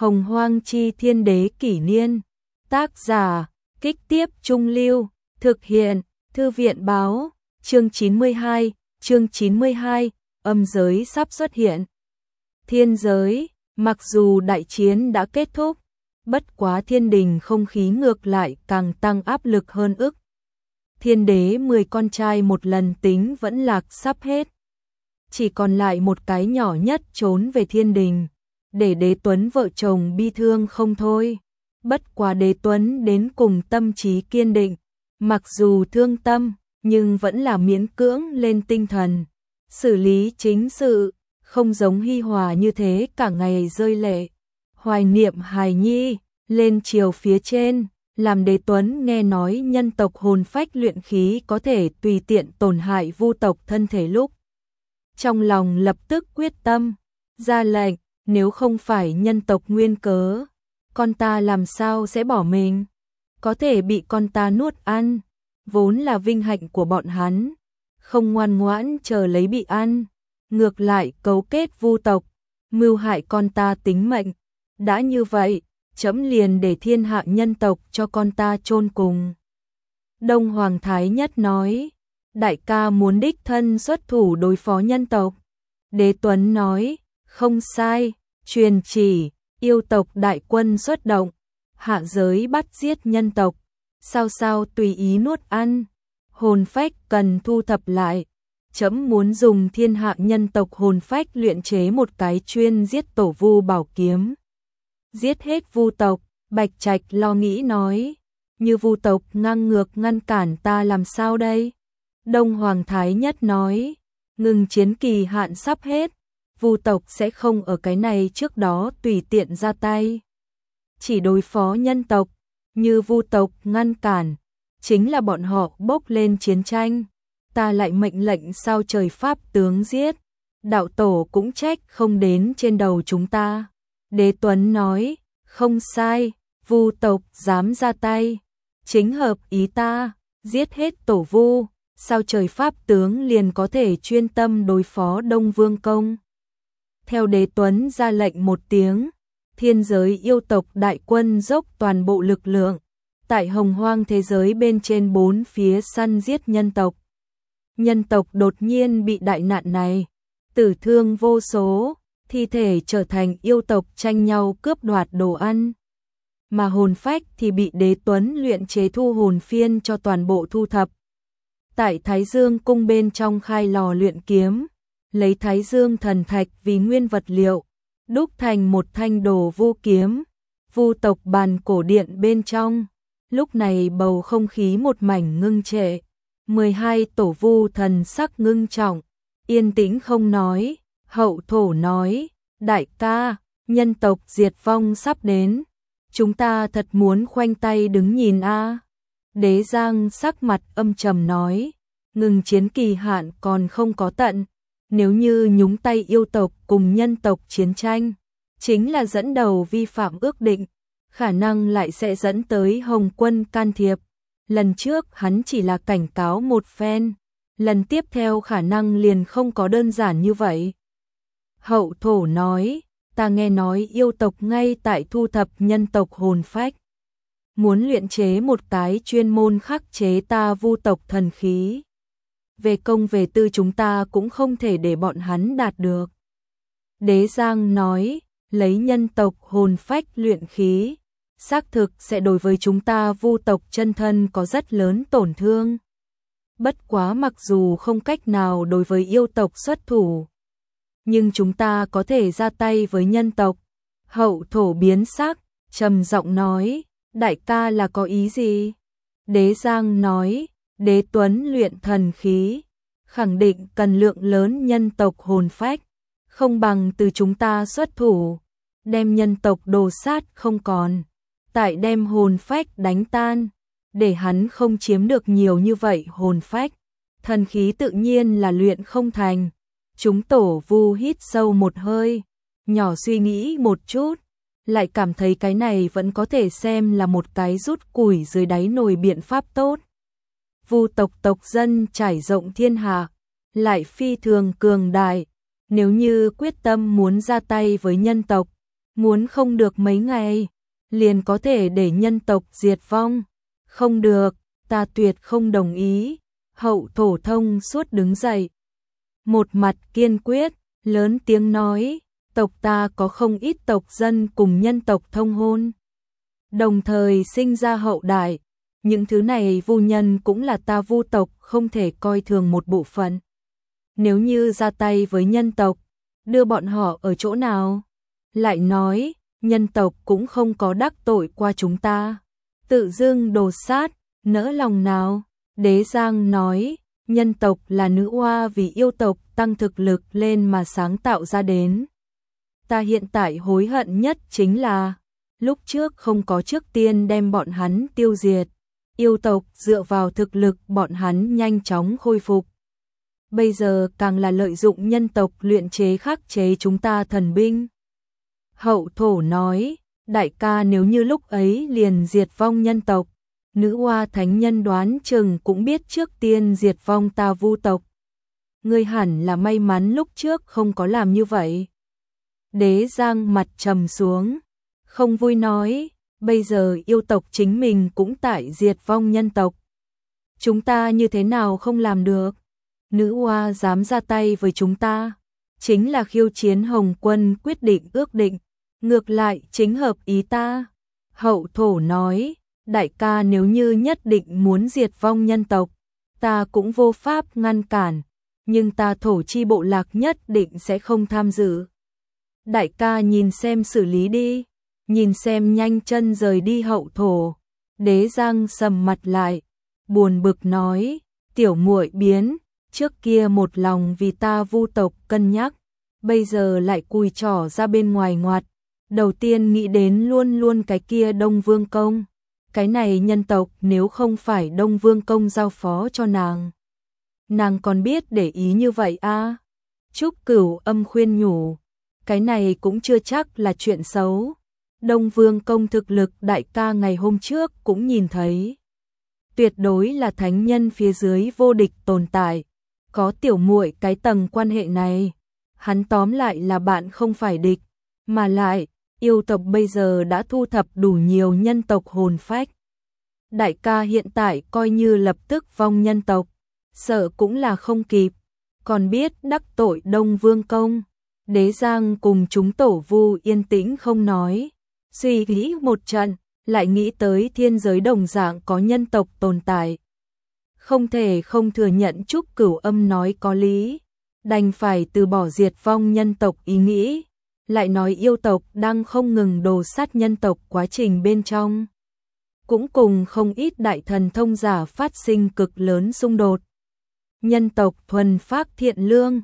Hồng Hoang Chi Thiên Đế Kỷ Niên. Tác giả, Kích Tiếp Trung Lưu. Thực hiện, Thư viện Báo. Chương 92, âm giới sắp xuất hiện. Thiên giới, mặc dù đại chiến đã kết thúc, bất quá thiên đình không khí ngược lại càng tăng áp lực hơn ức. Thiên đế 10 con trai một lần tính vẫn lạc sắp hết. Chỉ còn lại một cái nhỏ nhất trốn về thiên đình, để Đế Tuấn vợ chồng bi thương không thôi. Bất quá Đế Tuấn đến cùng tâm trí kiên định, mặc dù thương tâm, nhưng vẫn là miễn cưỡng lên tinh thần, xử lý chính sự, không giống Hi Hòa như thế cả ngày rơi lệ, hoài niệm hài nhi. Lên chiều phía trên, làm Đế Tuấn nghe nói nhân tộc hồn phách luyện khí có thể tùy tiện tổn hại vu tộc thân thể lúc. Trong lòng lập tức quyết tâm, ra lệnh, nếu không phải nhân tộc nguyên cớ, con ta làm sao sẽ bỏ mình, có thể bị con ta nuốt ăn, vốn là vinh hạnh của bọn hắn, không ngoan ngoãn chờ lấy bị ăn, ngược lại cấu kết vu tộc, mưu hại con ta tính mệnh. Đã như vậy, chấm liền để thiên hạ nhân tộc cho con ta chôn cùng. Đông Hoàng Thái Nhất nói, đại ca muốn đích thân xuất thủ đối phó nhân tộc. Đế Tuấn nói, không sai, truyền chỉ, yêu tộc đại quân xuất động, hạ giới bắt giết nhân tộc, sao tùy ý nuốt ăn, hồn phách cần thu thập lại. Chấm muốn dùng thiên hạ nhân tộc hồn phách luyện chế một cái chuyên giết tổ vu bảo kiếm. Giết hết vu tộc. Bạch Trạch lo nghĩ nói, như vu tộc ngang ngược ngăn cản ta làm sao đây? Đông Hoàng Thái Nhất nói, ngừng chiến kỳ hạn sắp hết, vu tộc sẽ không ở cái này trước đó tùy tiện ra tay. Chỉ đối phó nhân tộc, như vu tộc ngăn cản, chính là bọn họ bốc lên chiến tranh. Ta lại mệnh lệnh sao trời pháp tướng giết, đạo tổ cũng trách không đến trên đầu chúng ta. Đế Tuấn nói, không sai, vu tộc dám ra tay, chính hợp ý ta, giết hết tổ vu, sao trời pháp tướng liền có thể chuyên tâm đối phó Đông Vương Công. Theo Đế Tuấn ra lệnh một tiếng, thiên giới yêu tộc đại quân dốc toàn bộ lực lượng, tại hồng hoang thế giới bên trên bốn phía săn giết nhân tộc. Nhân tộc đột nhiên bị đại nạn này, tử thương vô số, thi thể trở thành yêu tộc tranh nhau cướp đoạt đồ ăn. Mà hồn phách thì bị Đế Tuấn luyện chế thu hồn phiên cho toàn bộ thu thập. Tại Thái Dương cung bên trong khai lò luyện kiếm, lấy Thái Dương thần thạch vì nguyên vật liệu, đúc thành một thanh đồ vu kiếm, vu tộc bàn cổ điện bên trong. Lúc này bầu không khí một mảnh ngưng trệ, 12 tổ vu thần sắc ngưng trọng, yên tĩnh không nói. Hậu thổ nói, đại ca, nhân tộc diệt vong sắp đến, chúng ta thật muốn khoanh tay đứng nhìn a. Đế Giang sắc mặt âm trầm nói, ngừng chiến kỳ hạn còn không có tận, nếu như nhúng tay yêu tộc cùng nhân tộc chiến tranh, chính là dẫn đầu vi phạm ước định, khả năng lại sẽ dẫn tới Hồng Quân can thiệp. Lần trước hắn chỉ là cảnh cáo một phen, lần tiếp theo khả năng liền không có đơn giản như vậy. Hậu thổ nói, ta nghe nói yêu tộc ngay tại thu thập nhân tộc hồn phách, muốn luyện chế một cái chuyên môn khắc chế ta vu tộc thần khí. Về công về tư chúng ta cũng không thể để bọn hắn đạt được. Đế Giang nói, lấy nhân tộc hồn phách luyện khí, xác thực sẽ đối với chúng ta vu tộc chân thân có rất lớn tổn thương. Bất quá mặc dù không cách nào đối với yêu tộc xuất thủ, nhưng chúng ta có thể ra tay với nhân tộc. Hậu thổ biến sắc, trầm giọng nói, đại ca là có ý gì? Đế Giang nói, Đế Tuấn luyện thần khí, khẳng định cần lượng lớn nhân tộc hồn phách, không bằng từ chúng ta xuất thủ, đem nhân tộc đồ sát không còn, tại đem hồn phách đánh tan, để hắn không chiếm được nhiều như vậy hồn phách, thần khí tự nhiên là luyện không thành. Chúng tổ vu hít sâu một hơi, nhỏ suy nghĩ một chút, lại cảm thấy cái này vẫn có thể xem là một cái rút củi dưới đáy nồi biện pháp tốt. Vu tộc tộc dân trải rộng thiên hạ, lại phi thường cường đại, nếu như quyết tâm muốn ra tay với nhân tộc, muốn không được mấy ngày, liền có thể để nhân tộc diệt vong. Không được, ta tuyệt không đồng ý. Hậu thổ thông suốt đứng dậy. Một mặt kiên quyết, lớn tiếng nói, tộc ta có không ít tộc dân cùng nhân tộc thông hôn. Đồng thời sinh ra hậu đại, những thứ này vu nhân cũng là ta vu tộc không thể coi thường một bộ phận. Nếu như ra tay với nhân tộc, đưa bọn họ ở chỗ nào? Lại nói, nhân tộc cũng không có đắc tội qua chúng ta. Tự dưng đồ sát, nỡ lòng nào? Đế Giang nói, nhân tộc là nữ oa vì yêu tộc tăng thực lực lên mà sáng tạo ra đến. Ta hiện tại hối hận nhất chính là, lúc trước không có trước tiên đem bọn hắn tiêu diệt. Yêu tộc dựa vào thực lực bọn hắn nhanh chóng khôi phục. Bây giờ càng là lợi dụng nhân tộc luyện chế khắc chế chúng ta thần binh. Hậu thổ nói, đại ca nếu như lúc ấy liền diệt vong nhân tộc, nữ oa thánh nhân đoán chừng cũng biết trước tiên diệt vong ta vu tộc. Ngươi hẳn là may mắn lúc trước không có làm như vậy. Đế Giang mặt trầm xuống, không vui nói, bây giờ yêu tộc chính mình cũng tại diệt vong nhân tộc. Chúng ta như thế nào không làm được? Nữ oa dám ra tay với chúng ta, chính là khiêu chiến Hồng Quân quyết định ước định, ngược lại chính hợp ý ta. Hậu thổ nói, đại ca nếu như nhất định muốn diệt vong nhân tộc, ta cũng vô pháp ngăn cản, nhưng ta thổ chi bộ lạc nhất định sẽ không tham dự. Đại ca nhìn xem xử lý đi, nhìn xem nhanh chân rời đi. Hậu thổ. Đế Giang sầm mặt lại, buồn bực nói, tiểu muội biến, trước kia một lòng vì ta vu tộc cân nhắc, bây giờ lại cùi trỏ ra bên ngoài ngoặt, đầu tiên nghĩ đến luôn luôn cái kia Đông Vương Công. Cái này nhân tộc nếu không phải Đông Vương Công giao phó cho nàng còn biết để ý như vậy a? Trúc Cửu Âm khuyên nhủ, cái này cũng chưa chắc là chuyện xấu. Đông Vương Công thực lực đại ca ngày hôm trước cũng nhìn thấy. Tuyệt đối là thánh nhân phía dưới vô địch tồn tại. Có tiểu muội cái tầng quan hệ này, hắn tóm lại là bạn không phải địch. Mà lại, yêu tộc bây giờ đã thu thập đủ nhiều nhân tộc hồn phách. Đại ca hiện tại coi như lập tức vong nhân tộc, sợ cũng là không kịp. Còn biết đắc tội Đông Vương Công. Đế Giang cùng chúng tổ vu yên tĩnh không nói. Suy nghĩ một trận, lại nghĩ tới thiên giới đồng dạng có nhân tộc tồn tại. Không thể không thừa nhận Trúc Cửu Âm nói có lý, đành phải từ bỏ diệt vong nhân tộc ý nghĩ, lại nói yêu tộc đang không ngừng đồ sát nhân tộc quá trình bên trong. Cũng cùng không ít đại thần thông giả phát sinh cực lớn xung đột. Nhân tộc thuần phác thiện lương,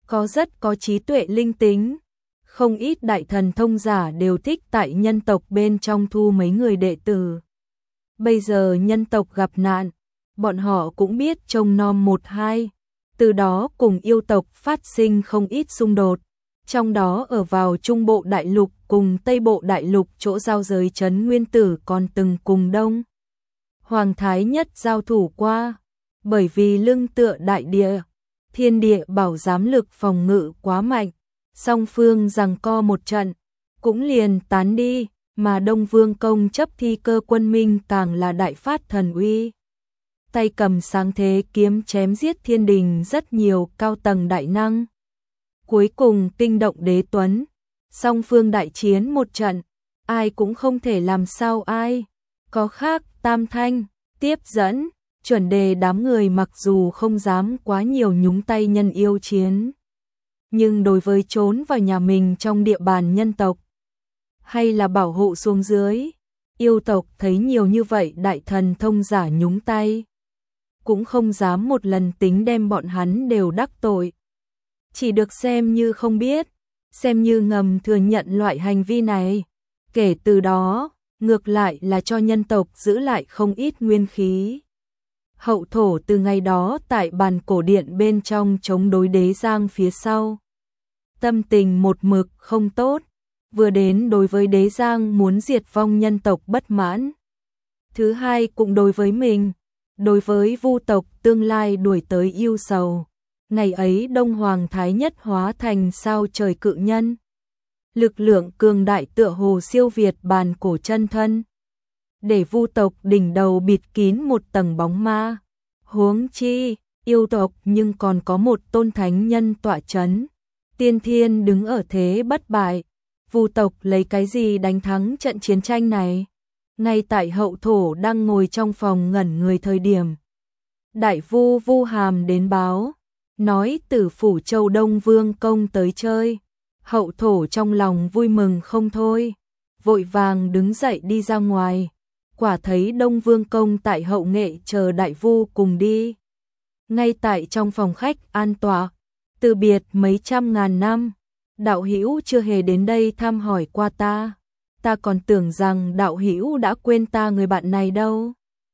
rất có trí tuệ linh tính. Không ít đại thần thông giả đều thích tại nhân tộc bên trong thu mấy người đệ tử. Bây giờ nhân tộc gặp nạn, bọn họ cũng biết trông nom một hai, từ đó cùng yêu tộc phát sinh không ít xung đột. Trong đó ở vào Trung Bộ Đại Lục cùng Tây Bộ Đại Lục chỗ giao giới Trấn Nguyên Tử còn từng cùng Đông Hoàng Thái Nhất giao thủ qua, bởi vì lưng tựa đại địa, thiên địa bảo giám lực phòng ngự quá mạnh. Song phương giằng co một trận, cũng liền tán đi, mà Đông Vương Công chấp thi cơ quân minh càng là đại phát thần uy. Tay cầm sáng thế kiếm chém giết thiên đình rất nhiều cao tầng đại năng. Cuối cùng kinh động đế tuấn, song phương đại chiến một trận, ai cũng không thể làm sao ai. Có khác tam thanh, tiếp dẫn, chuẩn đề đám người mặc dù không dám quá nhiều nhúng tay nhân yêu chiến. Nhưng đối với trốn vào nhà mình trong địa bàn nhân tộc, hay là bảo hộ xuống dưới, yêu tộc thấy nhiều như vậy đại thần thông giả nhúng tay, cũng không dám một lần tính đem bọn hắn đều đắc tội. Chỉ được xem như không biết, xem như ngầm thừa nhận loại hành vi này. Kể từ đó, ngược lại là cho nhân tộc giữ lại không ít nguyên khí. Hậu thổ từ ngày đó tại bàn cổ điện bên trong chống đối Đế Giang phía sau. Tâm tình một mực không tốt, vừa đến đối với Đế Giang muốn diệt vong nhân tộc bất mãn. Thứ hai cũng đối với mình, đối với vu tộc tương lai đuổi tới yêu sầu. Ngày ấy Đông Hoàng Thái Nhất hóa thành sao trời cự nhân. lực lượng cường đại tựa hồ siêu việt bàn cổ chân thân. Để vu tộc đỉnh đầu bịt kín một tầng bóng ma. Huống chi, yêu tộc nhưng còn có một tôn thánh nhân tọa chấn. Tiên thiên đứng ở thế bất bại. Vu tộc lấy cái gì đánh thắng trận chiến tranh này? Ngay tại hậu thổ đang ngồi trong phòng ngẩn người thời điểm. Đại vu Vu Hàm đến báo, nói Tử phủ Châu Đông Vương công tới chơi. Hậu thổ trong lòng vui mừng không thôi, vội vàng đứng dậy đi ra ngoài. Quả thấy Đông Vương công tại hậu nghệ chờ đại vu cùng đi. Ngay tại trong phòng khách an tọa, từ biệt mấy trăm ngàn năm, đạo hữu chưa hề đến đây thăm hỏi qua ta. Ta còn tưởng rằng đạo hữu đã quên ta người bạn này đâu.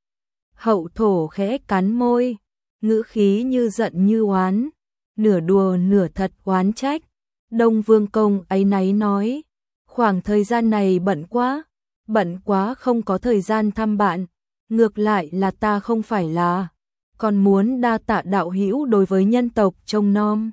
Hậu thổ khẽ cắn môi, ngữ khí như giận như oán, nửa đùa nửa thật oán trách. Đông Vương công áy náy nói, khoảng thời gian này bận quá không có thời gian thăm bạn, ngược lại là ta không phải là, còn muốn đa tạ đạo hữu đối với nhân tộc trông nom.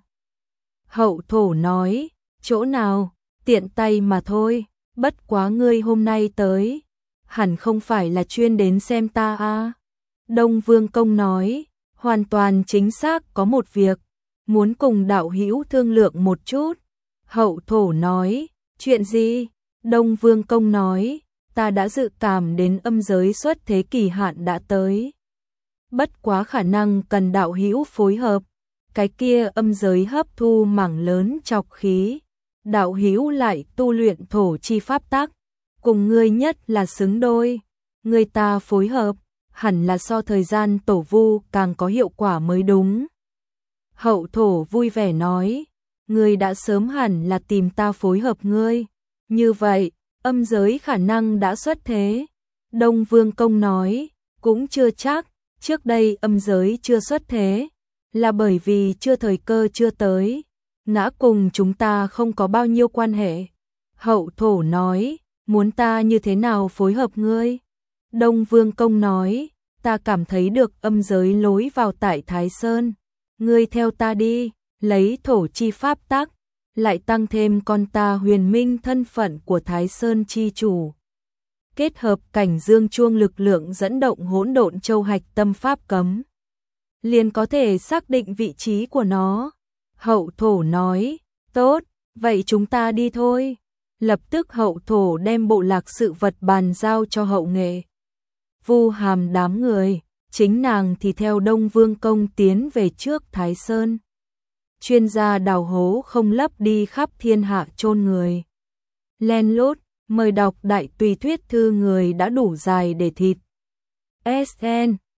Hậu thổ nói, chỗ nào, tiện tay mà thôi, bất quá ngươi hôm nay tới, hẳn không phải là chuyên đến xem ta à. Đông Vương công nói, hoàn toàn chính xác có một việc, muốn cùng đạo hữu thương lượng một chút. Hậu thổ nói, chuyện gì? Đông Vương công nói, ta đã dự cảm đến âm giới xuất thế kỳ hạn đã tới. Bất quá khả năng cần đạo hữu phối hợp, cái kia âm giới hấp thu mảng lớn trọc khí, đạo hữu lại tu luyện thổ chi pháp tắc, cùng ngươi nhất là xứng đôi, người ta phối hợp, hẳn là so thời gian tổ vu càng có hiệu quả mới đúng. Hậu thổ vui vẻ nói, ngươi đã sớm hẳn là tìm ta phối hợp ngươi, như vậy, âm giới khả năng đã xuất thế. Đông Vương công nói, cũng chưa chắc, trước đây âm giới chưa xuất thế, là bởi vì thời cơ chưa tới, ngã cùng chúng ta không có bao nhiêu quan hệ. Hậu thổ nói, muốn ta như thế nào phối hợp ngươi? Đông Vương công nói, ta cảm thấy được âm giới lối vào tại Thái Sơn, ngươi theo ta đi, lấy thổ chi pháp tắc, lại tăng thêm con ta huyền minh thân phận của Thái Sơn chi chủ. Kết hợp cảnh dương chuông lực lượng dẫn động hỗn độn châu hạch tâm pháp cấm, liền có thể xác định vị trí của nó. Hậu thổ nói, tốt, vậy chúng ta đi thôi. Lập tức hậu thổ đem bộ lạc sự vật bàn giao cho hậu nghệ. Vu Hàm đám người, chính nàng thì theo Đông Vương công tiến về trước Thái Sơn. Chuyên gia đào hố không lấp đi khắp thiên hạ chôn người. Len lút, mời đọc đại tùy thuyết thư người đã đủ dài để thịt. SN